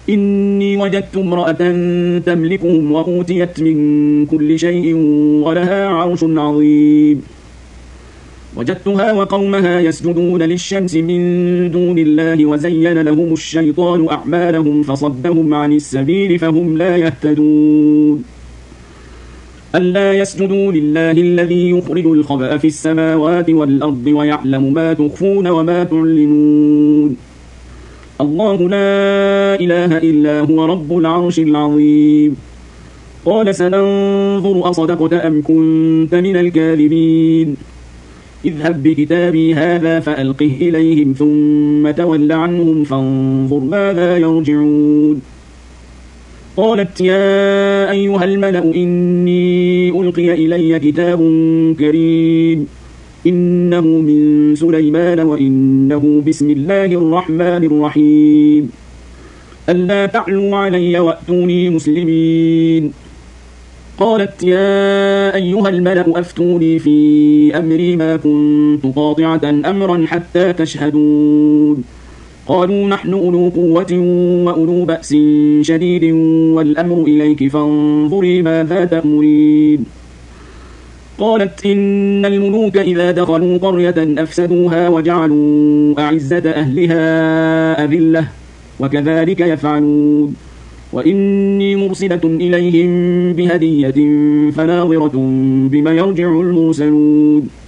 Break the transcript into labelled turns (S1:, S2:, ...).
S1: إني وجدت امرأة تملكهم وأوتيت من كل شيء ولها عرش عظيم وجدتها وقومها يسجدون للشمس من دون الله وزين لهم الشيطان أعمالهم فصدهم عن السبيل فهم لا يهتدون ألا يسجدوا لله الذي يخرج الخبأ في السماوات والأرض ويعلم ما تخفون وما تعلنون الله لا إله إلا هو رب العرش العظيم قال سننظر أصدقت أم كنت من الكاذبين اذهب بكتابي هذا فألقه إليهم ثم تول عنهم فانظر ماذا يرجعون قالت يا أيها الملأ إني ألقي إلي كتاب كريم إنه من سليمان وإنه بسم الله الرحمن الرحيم ألا تعلوا علي وأتوني مسلمين قالت يا أيها الملأ أفتوني في أمري ما كنت قاطعة أمرا حتى تشهدون قالوا نحن أولو قوة وأولو بأس شديد والأمر إليك فانظري ماذا تأمرين قالت إن الملوك إذا دخلوا قرية أفسدوها وجعلوا أعزة أهلها أذلة وكذلك يفعلون وإني مرسلة إليهم بهدية فناظرة بما يرجع المرسلون